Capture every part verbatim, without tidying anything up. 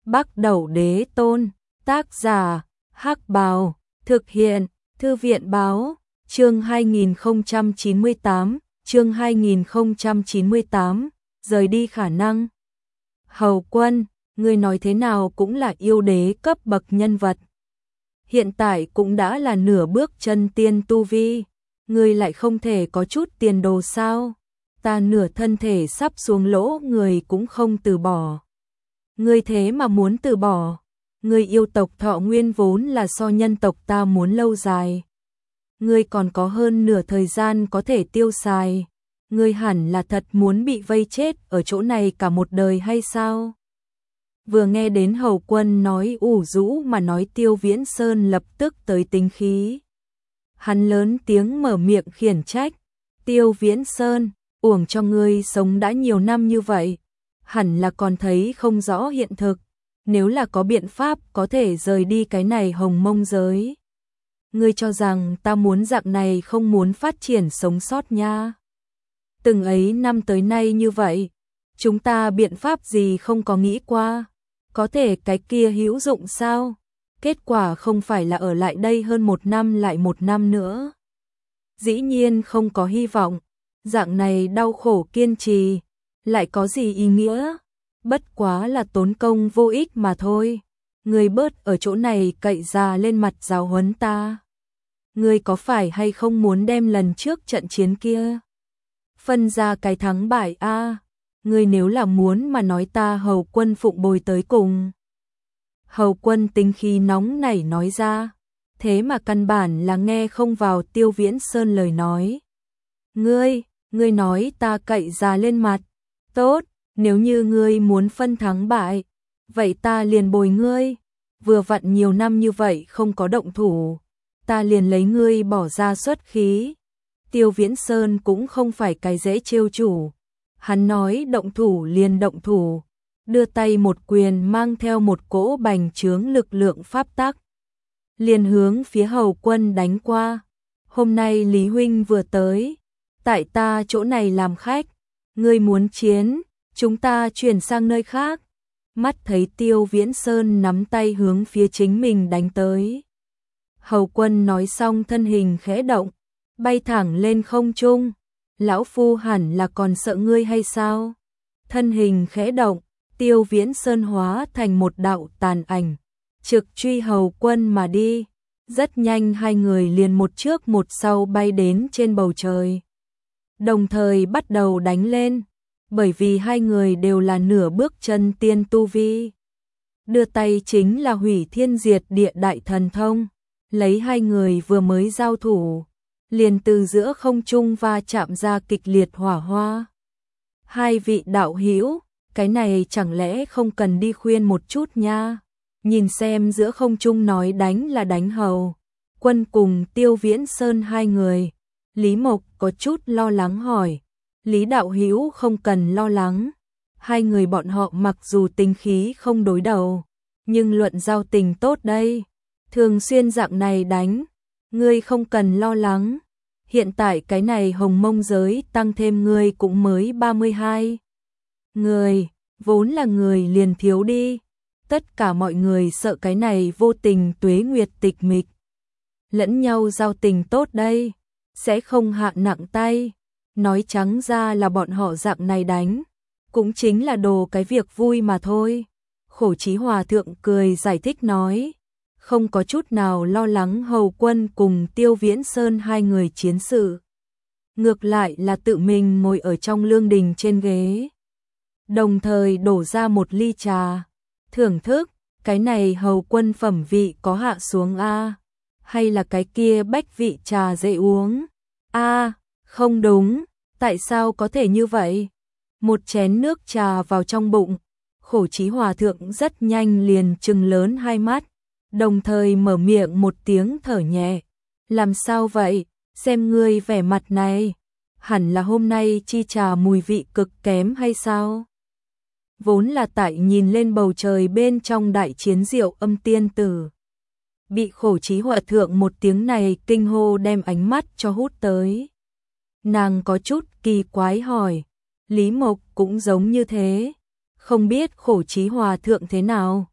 Bắc Đẩu Đế Tôn, tác giả, Hắc Bào, thực hiện, Thư viện báo, chương hai nghìn không trăm chín mươi tám, chương hai nghìn không trăm chín mươi tám, rời đi khả năng. Hầu Quân, ngươi nói thế nào cũng là yêu đế cấp bậc nhân vật. Hiện tại cũng đã là nửa bước chân tiên tu vi, ngươi lại không thể có chút tiền đồ sao? Ta nửa thân thể sắp xuống lỗ người cũng không từ bỏ. Ngươi thế mà muốn từ bỏ? Ngươi yêu tộc thọ nguyên vốn là so nhân tộc ta muốn lâu dài. Ngươi còn có hơn nửa thời gian có thể tiêu xài. Ngươi hẳn là thật muốn bị vây chết ở chỗ này cả một đời hay sao? Vừa nghe đến Hầu Quân nói ủ rũ mà nói, Tiêu Viễn Sơn lập tức tới tính khí. Hắn lớn tiếng mở miệng khiển trách. Tiêu Viễn Sơn, uổng cho ngươi sống đã nhiều năm như vậy, hẳn là còn thấy không rõ hiện thực. Nếu là có biện pháp có thể rời đi cái này hồng mông giới, ngươi cho rằng ta muốn dạng này không muốn phát triển sống sót nha? Từng ấy năm tới nay như vậy, chúng ta biện pháp gì không có nghĩ qua? Có thể cái kia hữu dụng sao? Kết quả không phải là ở lại đây hơn một năm lại một năm nữa. Dĩ nhiên không có hy vọng, dạng này đau khổ kiên trì, lại có gì ý nghĩa? Bất quá là tốn công vô ích mà thôi. Ngươi bớt ở chỗ này cậy già lên mặt giáo huấn ta. Ngươi có phải hay không muốn đem lần trước trận chiến kia phân ra cái thắng bại a? À? Ngươi nếu là muốn mà nói, ta Hầu Quân phụng bồi tới cùng. Hầu Quân tính khí nóng nảy nói ra, thế mà căn bản là nghe không vào Tiêu Viễn Sơn lời nói. Ngươi, ngươi nói ta cậy già lên mặt. Tốt, nếu như ngươi muốn phân thắng bại, vậy ta liền bồi ngươi. Vừa vặn nhiều năm như vậy không có động thủ, ta liền lấy ngươi bỏ ra xuất khí. Tiêu Viễn Sơn cũng không phải cái dễ trêu chủ. Hắn nói động thủ liền động thủ, đưa tay một quyền mang theo một cỗ bành trướng lực lượng pháp tắc, liền hướng phía Hầu Quân đánh qua. Hôm nay Lý huynh vừa tới, tại ta chỗ này làm khách, ngươi muốn chiến, chúng ta chuyển sang nơi khác. Mắt thấy Tiêu Viễn Sơn nắm tay hướng phía chính mình đánh tới, Hầu Quân nói xong thân hình khẽ động, bay thẳng lên không trung. Lão phu hẳn là còn sợ ngươi hay sao? Thân hình khẽ động, Tiêu Viễn Sơn hóa thành một đạo tàn ảnh, trực truy Hầu Quân mà đi. Rất nhanh hai người liền một trước một sau bay đến trên bầu trời, đồng thời bắt đầu đánh lên. Bởi vì hai người đều là nửa bước chân tiên tu vi, đưa tay chính là hủy thiên diệt địa đại thần thông. Lấy hai người vừa mới giao thủ, liền từ giữa không trung va chạm ra kịch liệt hỏa hoa. Hai vị đạo hữu, cái này chẳng lẽ không cần đi khuyên một chút nha? Nhìn xem giữa không trung nói đánh là đánh Hầu Quân cùng Tiêu Viễn Sơn hai người, Lý Mộc có chút lo lắng hỏi. Lý đạo hữu không cần lo lắng, hai người bọn họ mặc dù tính khí không đối đầu, nhưng luận giao tình tốt đây, thường xuyên dạng này đánh, ngươi không cần lo lắng. Hiện tại cái này hồng mông giới tăng thêm ngươi cũng mới ba mươi hai người, vốn là người liền thiếu đi. Tất cả mọi người sợ cái này vô tình tuế nguyệt tịch mịch, lẫn nhau giao tình tốt đây, sẽ không hạ nặng tay. Nói trắng ra là bọn họ dạng này đánh, cũng chính là đồ cái việc vui mà thôi. Khổ Chí Hòa Thượng cười giải thích nói, không có chút nào lo lắng Hầu Quân cùng Tiêu Viễn Sơn hai người chiến sự. Ngược lại là tự mình ngồi ở trong lương đình trên ghế, đồng thời đổ ra một ly trà, thưởng thức. Cái này Hầu Quân phẩm vị có hạ xuống a? Hay là cái kia bách vị trà dễ uống? A, không đúng, tại sao có thể như vậy? Một chén nước trà vào trong bụng, Khổ Chí Hòa Thượng rất nhanh liền trừng lớn hai mắt, đồng thời mở miệng một tiếng thở nhẹ. Làm sao vậy? Xem ngươi vẻ mặt này, hẳn là hôm nay chi trà mùi vị cực kém hay sao? Vốn là tại nhìn lên bầu trời bên trong đại chiến diệu âm tiên tử, bị Khổ Chí Hòa Thượng một tiếng này kinh hô đem ánh mắt cho hút tới. Nàng có chút kỳ quái hỏi, Lý Mộc cũng giống như thế, không biết Khổ Chí Hòa Thượng thế nào?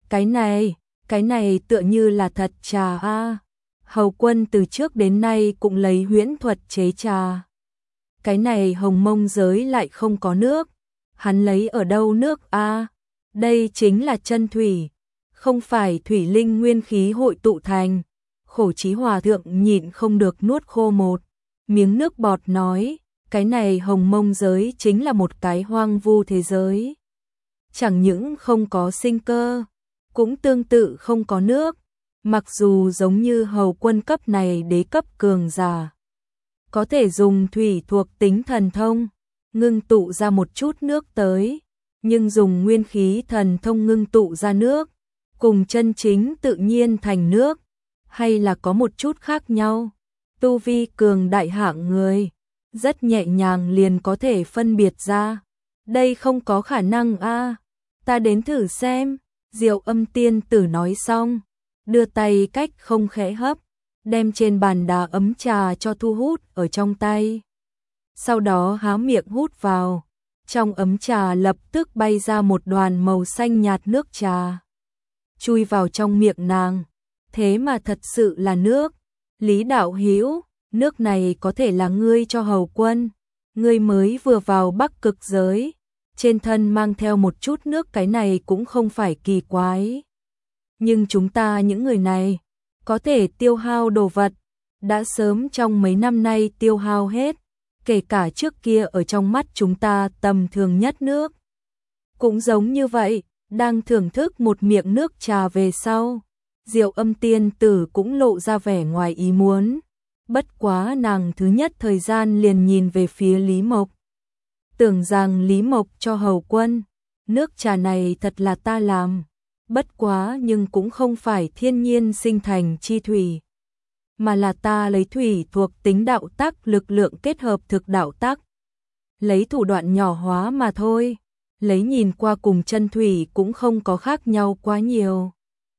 Cái này, cái này tựa như là thật trà a. Hầu Quân từ trước đến nay cũng lấy huyễn thuật chế trà. Cái này Hồng Mông giới lại không có nước, hắn lấy ở đâu nước a? Đây chính là chân thủy, không phải thủy linh nguyên khí hội tụ thành. Khổ Chí Hòa thượng nhịn không được nuốt khô một miếng nước bọt nói, cái này Hồng Mông giới chính là một cái hoang vu thế giới. Chẳng những không có sinh cơ, cũng tương tự không có nước, mặc dù giống như Hầu Quân cấp này đế cấp cường giả, có thể dùng thủy thuộc tính thần thông, ngưng tụ ra một chút nước tới, nhưng dùng nguyên khí thần thông ngưng tụ ra nước, cùng chân chính tự nhiên thành nước, hay là có một chút khác nhau. Tu vi cường đại hạng người, rất nhẹ nhàng liền có thể phân biệt ra. Đây không có khả năng a, ta đến thử xem. Diệu Âm tiên tử nói xong, đưa tay cách không khẽ hấp, đem trên bàn đá ấm trà cho thu hút ở trong tay. Sau đó há miệng hút vào, trong ấm trà lập tức bay ra một đoàn màu xanh nhạt nước trà, chui vào trong miệng nàng. Thế mà thật sự là nước. Lý đạo hữu, nước này có thể là ngươi cho Hầu Quân. Ngươi mới vừa vào Bắc Cực giới, trên thân mang theo một chút nước, cái này cũng không phải kỳ quái. Nhưng chúng ta những người này, có thể tiêu hao đồ vật, đã sớm trong mấy năm nay tiêu hao hết, kể cả trước kia ở trong mắt chúng ta tầm thường nhất nước. Cũng giống như vậy, đang thưởng thức một miệng nước trà về sau, Diệu Âm tiên tử cũng lộ ra vẻ ngoài ý muốn. Bất quá nàng thứ nhất thời gian liền nhìn về phía Lý Mộc, tưởng rằng Lý Mộc cho Hầu Quân, nước trà này thật là ta làm, bất quá nhưng cũng không phải thiên nhiên sinh thành chi thủy, mà là ta lấy thủy thuộc tính đạo tắc lực lượng kết hợp thực đạo tắc, lấy thủ đoạn nhỏ hóa mà thôi, lấy nhìn qua cùng chân thủy cũng không có khác nhau quá nhiều.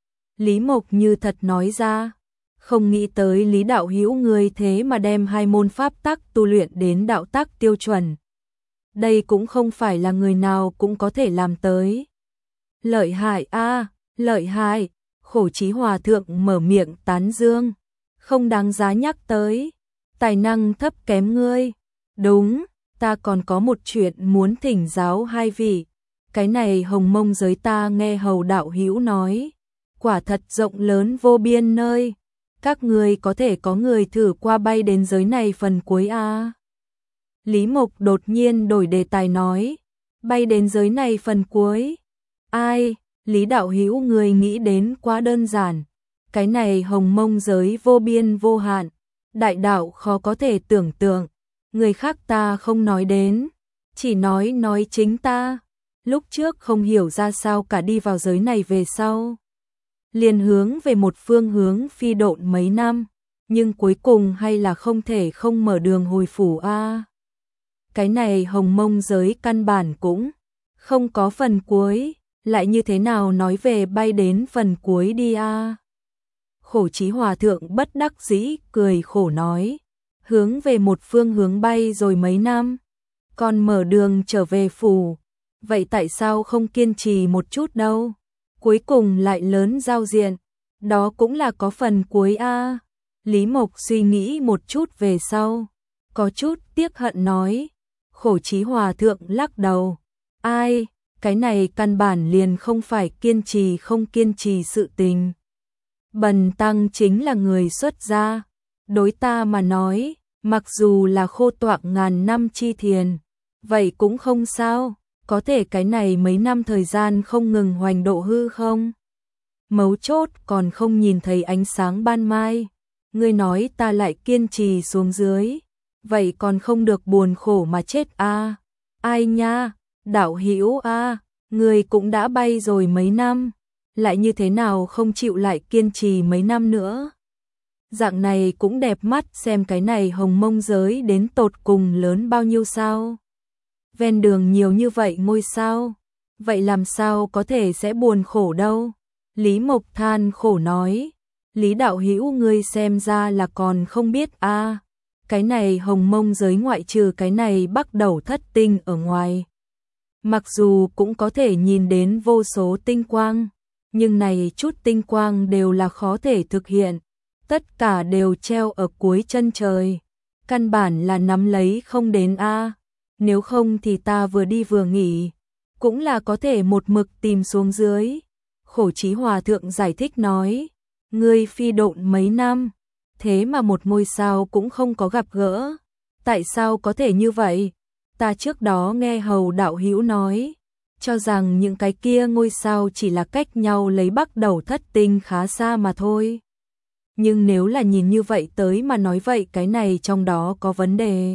Lý Mộc như thật nói ra, không nghĩ tới Lý đạo hữu người thế mà đem hai môn pháp tắc tu luyện đến đạo tắc tiêu chuẩn. Đây cũng không phải là người nào cũng có thể làm tới. Lợi hại a, lợi hại. Khổ Chí Hòa thượng mở miệng tán dương, không đáng giá nhắc tới, tài năng thấp kém ngươi. Đúng, ta còn có một chuyện muốn thỉnh giáo hai vị. Cái này Hồng Mông giới ta nghe Hầu đạo hữu nói, quả thật rộng lớn vô biên nơi. Các người có thể có người thử qua bay đến giới này phần cuối a? Lý Mộc đột nhiên đổi đề tài nói, bay đến giới này phần cuối. Ai, Lý đạo hữu người nghĩ đến quá đơn giản. Cái này Hồng Mông giới vô biên vô hạn, đại đạo khó có thể tưởng tượng. Người khác ta không nói đến, chỉ nói nói chính ta. Lúc trước không hiểu ra sao cả đi vào giới này về sau, liền hướng về một phương hướng phi độn mấy năm, nhưng cuối cùng hay là không thể không mở đường hồi phủ a. Cái này Hồng Mông giới căn bản cũng không có phần cuối, lại như thế nào nói về bay đến phần cuối đi a. Khổ Chí Hòa thượng bất đắc dĩ cười khổ nói, hướng về một phương hướng bay rồi mấy năm, còn mở đường trở về phủ, vậy tại sao không kiên trì một chút đâu? Cuối cùng lại lớn giao diện, đó cũng là có phần cuối a. Lý Mộc suy nghĩ một chút về sau, có chút tiếc hận nói. Khổ Chí Hòa thượng lắc đầu, ai, cái này căn bản liền không phải kiên trì không kiên trì sự tình. Bần tăng chính là người xuất gia, đối ta mà nói, mặc dù là khô toạc ngàn năm chi thiền, vậy cũng không sao. Có thể cái này mấy năm thời gian không ngừng hoành độ hư không? Mấu chốt còn không nhìn thấy ánh sáng ban mai. Ngươi nói ta lại kiên trì xuống dưới, vậy còn không được buồn khổ mà chết a. À? Ai nha, đạo hữu a, à, ngươi cũng đã bay rồi mấy năm, lại như thế nào không chịu lại kiên trì mấy năm nữa? Dạng này cũng đẹp mắt, xem cái này Hồng Mông giới đến tột cùng lớn bao nhiêu sao? Ven đường nhiều như vậy ngôi sao, vậy làm sao có thể sẽ buồn khổ đâu? Lý Mộc than khổ nói, Lý đạo hữu ngươi xem ra là còn không biết a, à, cái này Hồng Mông giới ngoại trừ cái này Bắc Đầu Thất Tinh ở ngoài, mặc dù cũng có thể nhìn đến vô số tinh quang, Nhưng này chút tinh quang đều là khó thể thực hiện, tất cả đều treo ở cuối chân trời, căn bản là nắm lấy không đến a. Nếu không thì ta vừa đi vừa nghỉ, cũng là có thể một mực tìm xuống dưới. Khổ Chí Hòa thượng giải thích nói, ngươi phi độn mấy năm, thế mà một ngôi sao cũng không có gặp gỡ, tại sao có thể như vậy? Ta trước đó nghe Hầu đạo hữu nói, cho rằng những cái kia ngôi sao chỉ là cách nhau lấy Bắc Đầu Thất Tinh khá xa mà thôi. Nhưng nếu là nhìn như vậy tới mà nói vậy cái này trong đó có vấn đề.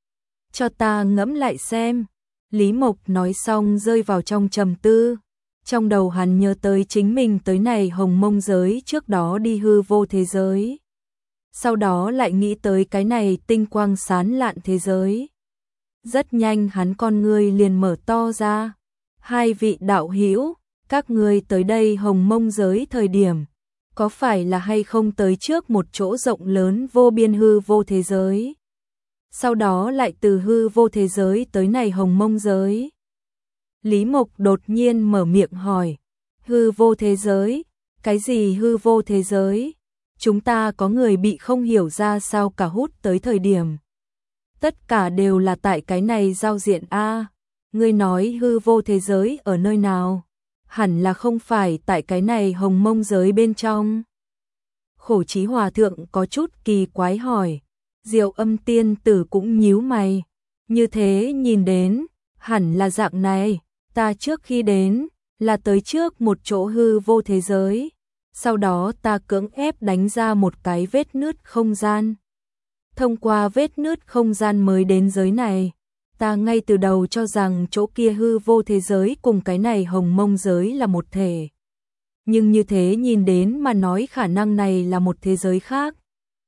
Cho ta ngẫm lại xem. Lý Mộc nói xong rơi vào trong trầm tư. Trong đầu hắn nhớ tới chính mình tới này hồng mông giới trước đó đi hư vô thế giới. Sau đó lại nghĩ tới cái này tinh quang sán lạn thế giới. Rất nhanh hắn con ngươi liền mở to ra. Hai vị đạo hữu, các ngươi tới đây hồng mông giới thời điểm, có phải là hay không tới trước một chỗ rộng lớn vô biên hư vô thế giới? Sau đó lại từ hư vô thế giới tới này hồng mông giới. Lý Mộc đột nhiên mở miệng hỏi, hư vô thế giới, cái gì hư vô thế giới? Chúng ta có người bị không hiểu ra sao cả hút tới thời điểm. Tất cả đều là tại cái này giao diện A. Ngươi nói hư vô thế giới ở nơi nào? Hẳn là không phải tại cái này hồng mông giới bên trong. Khổ Chí Hòa thượng có chút kỳ quái hỏi. Diệu Âm tiên tử cũng nhíu mày. Như thế nhìn đến, hẳn là dạng này. Ta trước khi đến, là tới trước một chỗ hư vô thế giới. Sau đó ta cưỡng ép đánh ra một cái vết nứt không gian. Thông qua vết nứt không gian mới đến giới này. Ta ngay từ đầu cho rằng chỗ kia hư vô thế giới cùng cái này hồng mông giới là một thể. Nhưng như thế nhìn đến mà nói khả năng này là một thế giới khác.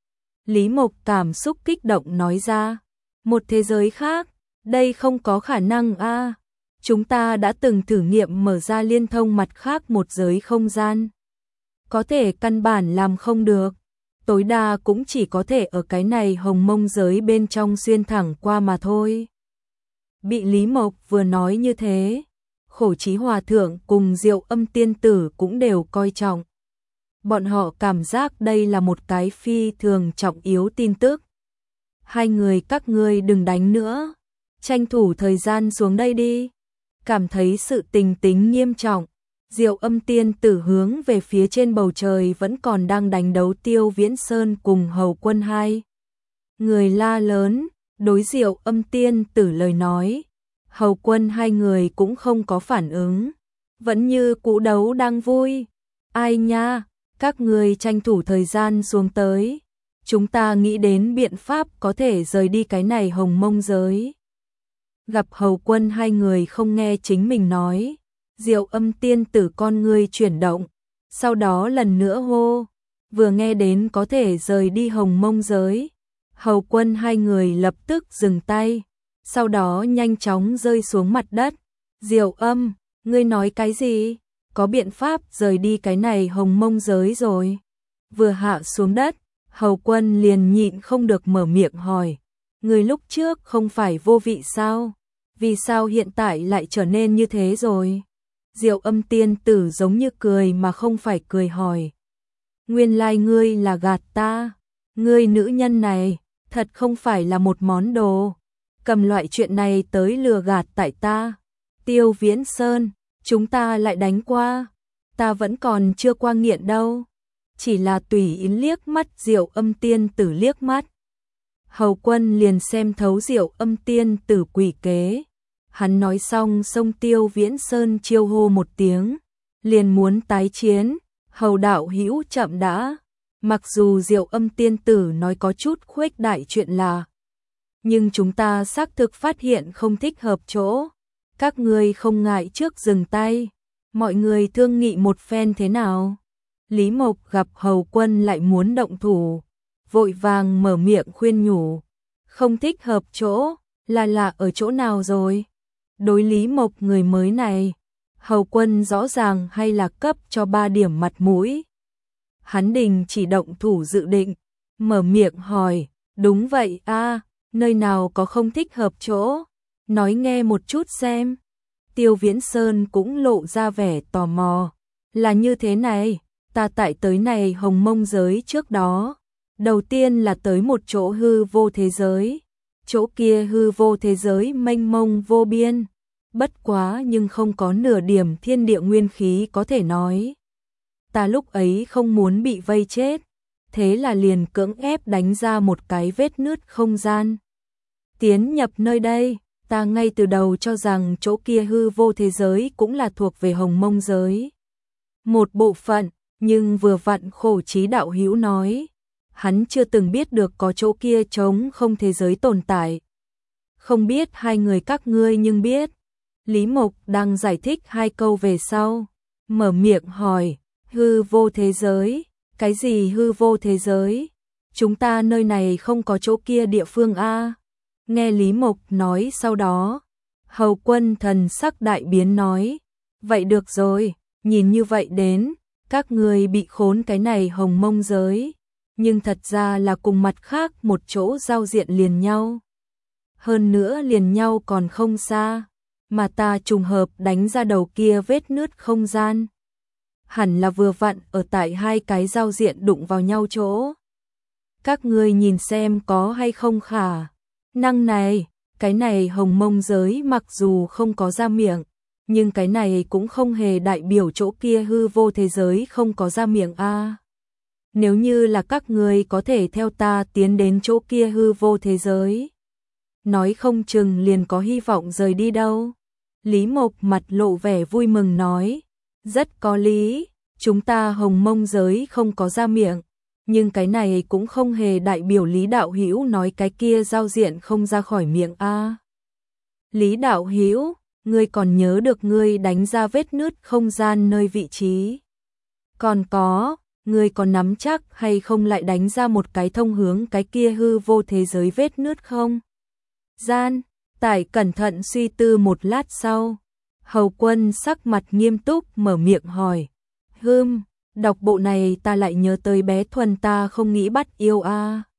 Lý Mộc cảm xúc kích động nói ra. Một thế giới khác, đây không có khả năng a. Chúng ta đã từng thử nghiệm mở ra liên thông mặt khác một giới không gian. Có thể căn bản làm không được. Tối đa cũng chỉ có thể ở cái này hồng mông giới bên trong xuyên thẳng qua mà thôi. Bị Lý Mộc vừa nói như thế, Khổ Chí Hòa thượng cùng Diệu Âm tiên tử cũng đều coi trọng. Bọn họ cảm giác đây là một cái phi thường trọng yếu tin tức. Hai người các ngươi đừng đánh nữa, tranh thủ thời gian xuống đây đi. Cảm thấy sự tình tính nghiêm trọng, Diệu Âm tiên tử hướng về phía trên bầu trời vẫn còn đang đánh đấu Tiêu Viễn Sơn cùng Hầu Quân hai. Người la lớn, đối Diệu Âm tiên tử lời nói, Hầu Quân hai người cũng không có phản ứng, vẫn như cũ đấu đang vui. Ai nha, các người tranh thủ thời gian xuống tới, chúng ta nghĩ đến biện pháp có thể rời đi cái này hồng mông giới. Gặp Hầu Quân hai người không nghe chính mình nói, Diệu Âm tiên tử con ngươi chuyển động, sau đó lần nữa hô, vừa nghe đến có thể rời đi hồng mông giới. Hầu Quân hai người lập tức dừng tay, sau đó nhanh chóng rơi xuống mặt đất. Diệu Âm, ngươi nói cái gì? Có biện pháp rời đi cái này hồng mông giới rồi. Vừa hạ xuống đất, Hầu Quân liền nhịn không được mở miệng hỏi. Ngươi lúc trước không phải vô vị sao? Vì sao hiện tại lại trở nên như thế rồi? Diệu Âm tiên tử giống như cười mà không phải cười hỏi. Nguyên lai ngươi là gạt ta. Ngươi nữ nhân này, thật không phải là một món đồ. Cầm loại chuyện này tới lừa gạt tại ta. Tiêu Viễn Sơn, chúng ta lại đánh qua. Ta vẫn còn chưa qua nghiện đâu. Chỉ là tùy ý liếc mắt Diệu Âm tiên tử liếc mắt. Hầu Quân liền xem thấu Diệu Âm tiên tử quỷ kế. Hắn nói xong xông Tiêu Viễn Sơn chiêu hô một tiếng, liền muốn tái chiến. Hầu đạo hữu chậm đã. Mặc dù Diệu Âm tiên tử nói có chút khuếch đại chuyện là, nhưng chúng ta xác thực phát hiện không thích hợp chỗ. Các ngươi không ngại trước dừng tay, mọi người thương nghị một phen thế nào? Lý Mộc gặp Hầu Quân lại muốn động thủ, vội vàng mở miệng khuyên nhủ. Không thích hợp chỗ, là là ở chỗ nào rồi? Đối Lý Mộc người mới này, Hầu Quân rõ ràng hay là cấp cho ba điểm mặt mũi. Hắn đình chỉ động thủ dự định, mở miệng hỏi, đúng vậy a, nơi nào có không thích hợp chỗ, nói nghe một chút xem. Tiêu Viễn Sơn cũng lộ ra vẻ tò mò, Là như thế này, ta tại tới này hồng mông giới trước đó. Đầu tiên là tới một chỗ hư vô thế giới. Chỗ kia hư vô thế giới mênh mông vô biên. Bất quá nhưng không có nửa điểm thiên địa nguyên khí có thể nói. Ta lúc ấy không muốn bị vây chết. Thế là liền cưỡng ép đánh ra một cái vết nứt không gian. Tiến nhập nơi đây, ta ngay từ đầu cho rằng chỗ kia hư vô thế giới cũng là thuộc về hồng mông giới. Một bộ phận, nhưng vừa vặn Khổ Trí đạo hữu nói. Hắn chưa từng biết được có chỗ kia trống không thế giới tồn tại. Không biết hai người các ngươi nhưng biết. Lý Mộc đang giải thích hai câu về sau. Mở miệng hỏi, hư vô thế giới, cái gì hư vô thế giới? Chúng ta nơi này không có chỗ kia địa phương a. Nghe Lý Mộc nói sau đó, Hầu Quân thần sắc đại biến nói, vậy được rồi, nhìn như vậy đến, các ngươi bị khốn cái này hồng mông giới, nhưng thật ra là cùng mặt khác một chỗ giao diện liền nhau. Hơn nữa liền nhau còn không xa, mà ta trùng hợp đánh ra đầu kia vết nứt không gian. Hẳn là vừa vặn ở tại hai cái giao diện đụng vào nhau chỗ. Các ngươi nhìn xem có hay không khả năng này, cái này hồng mông giới mặc dù không có ra miệng, nhưng cái này cũng không hề đại biểu chỗ kia hư vô thế giới không có ra miệng a. Nếu như là các ngươi có thể theo ta tiến đến chỗ kia hư vô thế giới, nói không chừng liền có hy vọng rời đi đâu. Lý Mộc mặt lộ vẻ vui mừng nói, rất có lý, chúng ta hồng mông giới không có ra miệng, nhưng cái này cũng không hề đại biểu Lý đạo hữu nói cái kia giao diện không ra khỏi miệng a. Lý đạo hữu, ngươi còn nhớ được ngươi đánh ra vết nứt không gian nơi vị trí? Còn có, ngươi còn nắm chắc hay không lại đánh ra một cái thông hướng cái kia hư vô thế giới vết nứt không? Gian, Tải cẩn thận suy tư một lát sau, Hầu Quân sắc mặt nghiêm túc mở miệng hỏi, hừm, đọc bộ này ta lại nhớ tới bé Thuần ta không nghĩ bắt yêu a.